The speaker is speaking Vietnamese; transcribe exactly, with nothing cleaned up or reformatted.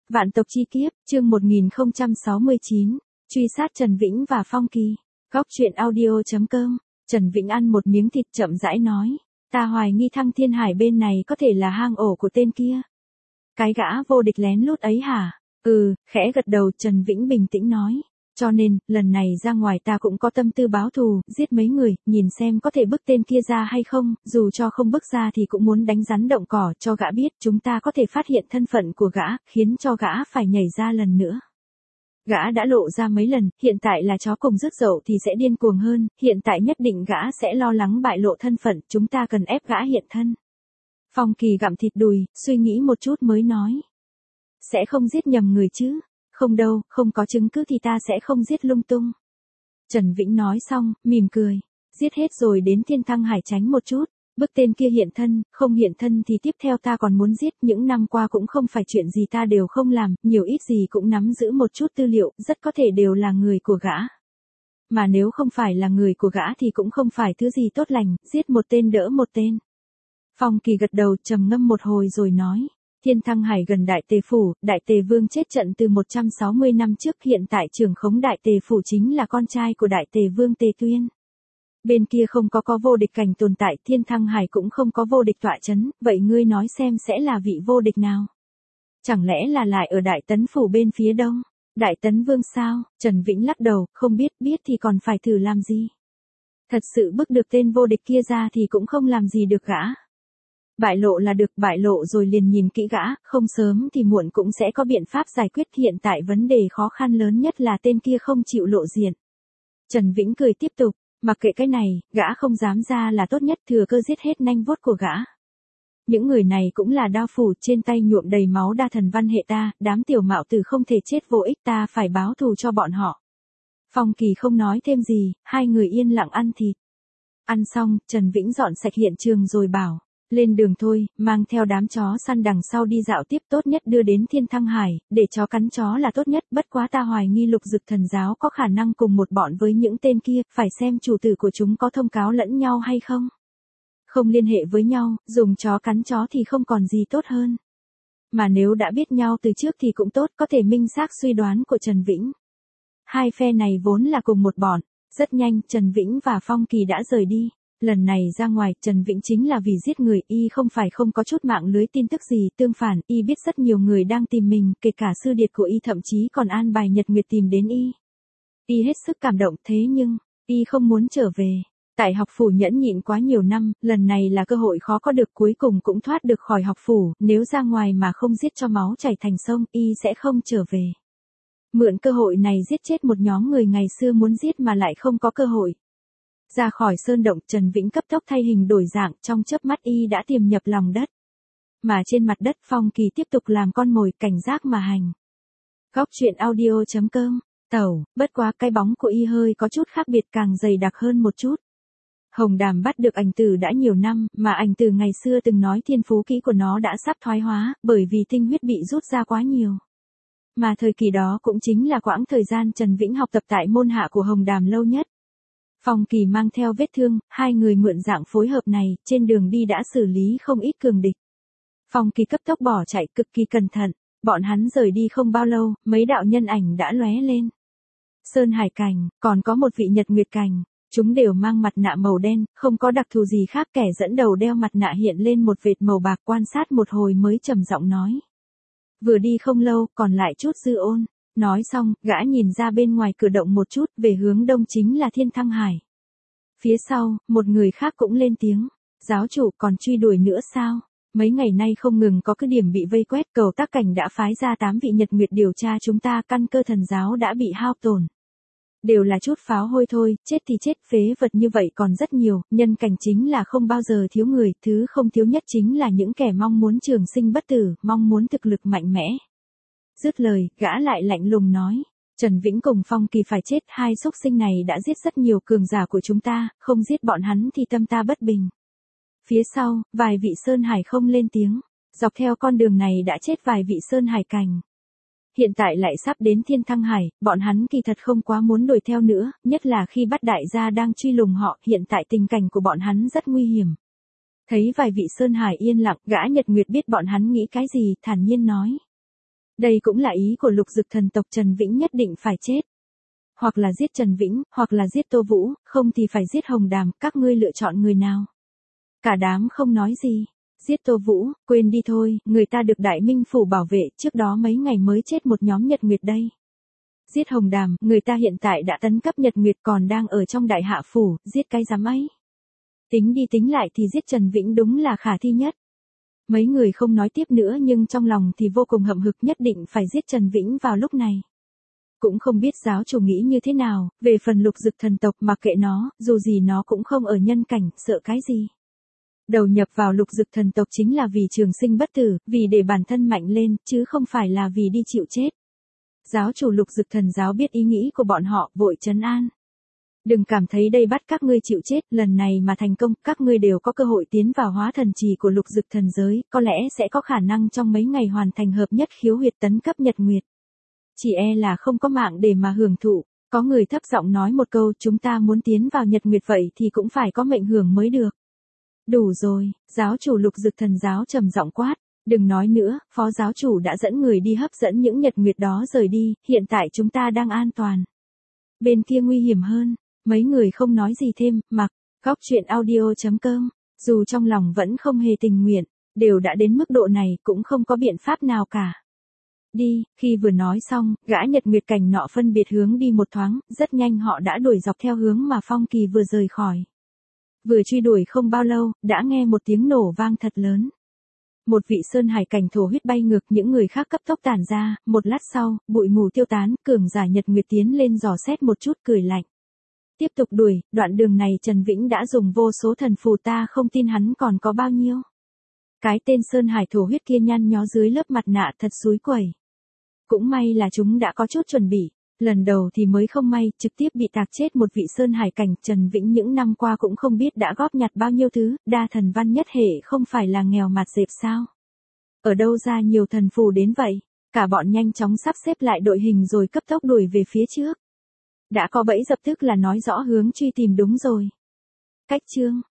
Vạn tộc chi kiếp, chương một nghìn không trăm sáu mươi chín, truy sát Trần Vĩnh và Phong Kỳ. Góc truyện audio chấm com. Trần Vĩnh ăn một miếng thịt chậm rãi nói, ta hoài nghi Thăng Thiên Hải bên này có thể là hang ổ của tên kia. Cái gã vô địch lén lút ấy hả? Ừ, khẽ gật đầu, Trần Vĩnh bình tĩnh nói. Cho nên, lần này ra ngoài ta cũng có tâm tư báo thù, giết mấy người, nhìn xem có thể bức tên kia ra hay không, dù cho không bức ra thì cũng muốn đánh rắn động cỏ cho gã biết chúng ta có thể phát hiện thân phận của gã, khiến cho gã phải nhảy ra lần nữa. Gã đã lộ ra mấy lần, hiện tại là chó cùng rước dậu thì sẽ điên cuồng hơn, hiện tại nhất định gã sẽ lo lắng bại lộ thân phận, chúng ta cần ép gã hiện thân. Phong Kỳ gặm thịt đùi, suy nghĩ một chút mới nói. Sẽ không giết nhầm người chứ? Không đâu, không có chứng cứ thì ta sẽ không giết lung tung. Trần Vĩnh nói xong, mỉm cười. Giết hết rồi đến Thiên Thăng Hải tránh một chút, bức tên kia hiện thân, không hiện thân thì tiếp theo ta còn muốn giết. Những năm qua cũng không phải chuyện gì ta đều không làm, nhiều ít gì cũng nắm giữ một chút tư liệu, rất có thể đều là người của gã. Mà nếu không phải là người của gã thì cũng không phải thứ gì tốt lành, giết một tên đỡ một tên. Phong Kỳ gật đầu, trầm ngâm một hồi rồi nói. Thiên Thăng Hải gần Đại Tề Phủ, Đại Tề Vương chết trận từ một trăm sáu mươi năm trước, hiện tại trưởng khống Đại Tề Phủ chính là con trai của Đại Tề Vương Tề Tuyên. Bên kia không có có vô địch cảnh tồn tại, Thiên Thăng Hải cũng không có vô địch tọa chấn, vậy ngươi nói xem sẽ là vị vô địch nào? Chẳng lẽ là lại ở Đại Tấn Phủ bên phía đông? Đại Tấn Vương sao? Trần Vĩnh lắc đầu, không biết, biết thì còn phải thử làm gì? Thật sự bức được tên vô địch kia ra thì cũng không làm gì được gã. Bại lộ là được, bại lộ rồi liền nhìn kỹ gã, không sớm thì muộn cũng sẽ có biện pháp giải quyết. Hiện tại vấn đề khó khăn lớn nhất là tên kia không chịu lộ diện. Trần Vĩnh cười tiếp tục, mặc kệ cái này, gã không dám ra là tốt nhất, thừa cơ giết hết nanh vuốt của gã. Những người này cũng là đao phủ, trên tay nhuộm đầy máu đa thần văn hệ ta, đám tiểu mạo tử không thể chết vô ích, ta phải báo thù cho bọn họ. Phong Kỳ không nói thêm gì, hai người yên lặng ăn thịt. Ăn xong, Trần Vĩnh dọn sạch hiện trường rồi bảo. Lên đường thôi, mang theo đám chó săn đằng sau đi dạo tiếp, tốt nhất đưa đến Thiên Thăng Hải, để chó cắn chó là tốt nhất, bất quá ta hoài nghi Lục Dực Thần giáo có khả năng cùng một bọn với những tên kia, phải xem chủ tử của chúng có thông cáo lẫn nhau hay không. Không liên hệ với nhau, dùng chó cắn chó thì không còn gì tốt hơn. Mà nếu đã biết nhau từ trước thì cũng tốt, có thể minh xác suy đoán của Trần Vĩnh. Hai phe này vốn là cùng một bọn, rất nhanh Trần Vĩnh và Phong Kỳ đã rời đi. Lần này ra ngoài, Trần Vĩnh chính là vì giết người, y không phải không có chút mạng lưới tin tức gì, tương phản, y biết rất nhiều người đang tìm mình, kể cả sư điệt của y thậm chí còn an bài Nhật Nguyệt tìm đến y. Y hết sức cảm động, thế nhưng, y không muốn trở về. Tại học phủ nhẫn nhịn quá nhiều năm, lần này là cơ hội khó có được, cuối cùng cũng thoát được khỏi học phủ, nếu ra ngoài mà không giết cho máu chảy thành sông, y sẽ không trở về. Mượn cơ hội này giết chết một nhóm người ngày xưa muốn giết mà lại không có cơ hội. Ra khỏi sơn động, Trần Vĩnh cấp tốc thay hình đổi dạng, trong chớp mắt y đã tiềm nhập lòng đất. Mà trên mặt đất, Phong Kỳ tiếp tục làm con mồi, cảnh giác mà hành. Góc truyện audio chấm com. Tẩu, bất quá cái bóng của y hơi có chút khác biệt, càng dày đặc hơn một chút. Hồng Đàm bắt được ảnh tử đã nhiều năm, mà ảnh tử ngày xưa từng nói thiên phú kỹ của nó đã sắp thoái hóa, bởi vì tinh huyết bị rút ra quá nhiều. Mà thời kỳ đó cũng chính là quãng thời gian Trần Vĩnh học tập tại môn hạ của Hồng Đàm lâu nhất. Phong Kỳ mang theo vết thương, hai người mượn dạng phối hợp này, trên đường đi đã xử lý không ít cường địch. Phong Kỳ cấp tốc bỏ chạy, cực kỳ cẩn thận, bọn hắn rời đi không bao lâu, mấy đạo nhân ảnh đã lóe lên. Sơn Hải Cảnh, còn có một vị Nhật Nguyệt Cảnh, chúng đều mang mặt nạ màu đen, không có đặc thù gì khác, kẻ dẫn đầu đeo mặt nạ hiện lên một vệt màu bạc, quan sát một hồi mới trầm giọng nói. Vừa đi không lâu, còn lại chút dư ôn. Nói xong, gã nhìn ra bên ngoài cửa động một chút, về hướng đông chính là Thiên Thăng Hải. Phía sau, một người khác cũng lên tiếng. Giáo chủ còn truy đuổi nữa sao? Mấy ngày nay không ngừng có cứ điểm bị vây quét, Cầu Tác Cảnh đã phái ra tám vị Nhật Nguyệt điều tra chúng ta, căn cơ thần giáo đã bị hao tổn. Đều là chút pháo hôi thôi, chết thì chết, phế vật như vậy còn rất nhiều, nhân cảnh chính là không bao giờ thiếu người, thứ không thiếu nhất chính là những kẻ mong muốn trường sinh bất tử, mong muốn thực lực mạnh mẽ. Dứt lời, gã lại lạnh lùng nói, Trần Vĩnh cùng Phong Kỳ phải chết, hai xúc sinh này đã giết rất nhiều cường giả của chúng ta, không giết bọn hắn thì tâm ta bất bình. Phía sau, vài vị Sơn Hải không lên tiếng, dọc theo con đường này đã chết vài vị Sơn Hải Cảnh. Hiện tại lại sắp đến Thiên Thăng Hải, bọn hắn kỳ thật không quá muốn đuổi theo nữa, nhất là khi bắt đại gia đang truy lùng họ, hiện tại tình cảnh của bọn hắn rất nguy hiểm. Thấy vài vị Sơn Hải yên lặng, gã Nhật Nguyệt biết bọn hắn nghĩ cái gì, thản nhiên nói. Đây cũng là ý của Lục Dực thần tộc Trần Vĩnh nhất định phải chết. Hoặc là giết Trần Vĩnh, hoặc là giết Tô Vũ, không thì phải giết Hồng Đàm, các ngươi lựa chọn người nào. Cả đám không nói gì. Giết Tô Vũ, quên đi thôi, người ta được Đại Minh Phủ bảo vệ, trước đó mấy ngày mới chết một nhóm Nhật Nguyệt đây. Giết Hồng Đàm, người ta hiện tại đã tấn cấp Nhật Nguyệt còn đang ở trong Đại Hạ Phủ, giết cái dám ấy. Tính đi tính lại thì giết Trần Vĩnh đúng là khả thi nhất. Mấy người không nói tiếp nữa nhưng trong lòng thì vô cùng hậm hực, nhất định phải giết Trần Vĩnh vào lúc này. Cũng không biết giáo chủ nghĩ như thế nào, về phần Lục Dực thần tộc mặc kệ nó, dù gì nó cũng không ở nhân cảnh, sợ cái gì. Đầu nhập vào Lục Dực thần tộc chính là vì trường sinh bất tử, vì để bản thân mạnh lên, chứ không phải là vì đi chịu chết. Giáo chủ Lục Dực thần giáo biết ý nghĩ của bọn họ, vội trấn an. Đừng cảm thấy đây bắt các ngươi chịu chết, lần này mà thành công, các ngươi đều có cơ hội tiến vào hóa thần trì của Lục Dực thần giới, có lẽ sẽ có khả năng trong mấy ngày hoàn thành hợp nhất khiếu huyệt tấn cấp Nhật Nguyệt. Chỉ e là không có mạng để mà hưởng thụ. Có người thấp giọng nói một câu, chúng ta muốn tiến vào Nhật Nguyệt vậy thì cũng phải có mệnh hưởng mới được. Đủ rồi, giáo chủ Lục Dực thần giáo trầm giọng quát, đừng nói nữa, phó giáo chủ đã dẫn người đi hấp dẫn những Nhật Nguyệt đó rời đi, hiện tại chúng ta đang an toàn. Bên kia nguy hiểm hơn, mấy người không nói gì thêm, mặc, góc truyện audio chấm com, dù trong lòng vẫn không hề tình nguyện, đều đã đến mức độ này cũng không có biện pháp nào cả. Đi, khi vừa nói xong, gã Nhật Nguyệt cảnh nọ phân biệt hướng đi một thoáng, rất nhanh họ đã đuổi dọc theo hướng mà Phong Kỳ vừa rời khỏi. Vừa truy đuổi không bao lâu, đã nghe một tiếng nổ vang thật lớn. Một vị sơn hải cảnh thổ huyết bay ngược, những người khác cấp tốc tản ra, một lát sau, bụi mù tiêu tán, cường giả Nhật Nguyệt tiến lên dò xét một chút cười lạnh. Tiếp tục đuổi, đoạn đường này Trần Vĩnh đã dùng vô số thần phù, ta không tin hắn còn có bao nhiêu. Cái tên sơn hải thổ huyết kia nhăn nhó dưới lớp mặt nạ thật xúi quẩy. Cũng may là chúng đã có chút chuẩn bị. Lần đầu thì mới không may, trực tiếp bị tạc chết một vị sơn hải cảnh. Trần Vĩnh những năm qua cũng không biết đã góp nhặt bao nhiêu thứ, đa thần văn nhất hệ không phải là nghèo mạt dẹp sao. Ở đâu ra nhiều thần phù đến vậy? Cả bọn nhanh chóng sắp xếp lại đội hình rồi cấp tốc đuổi về phía trước. Đã có bẫy dập tức là nói rõ hướng truy tìm đúng rồi. Cách chương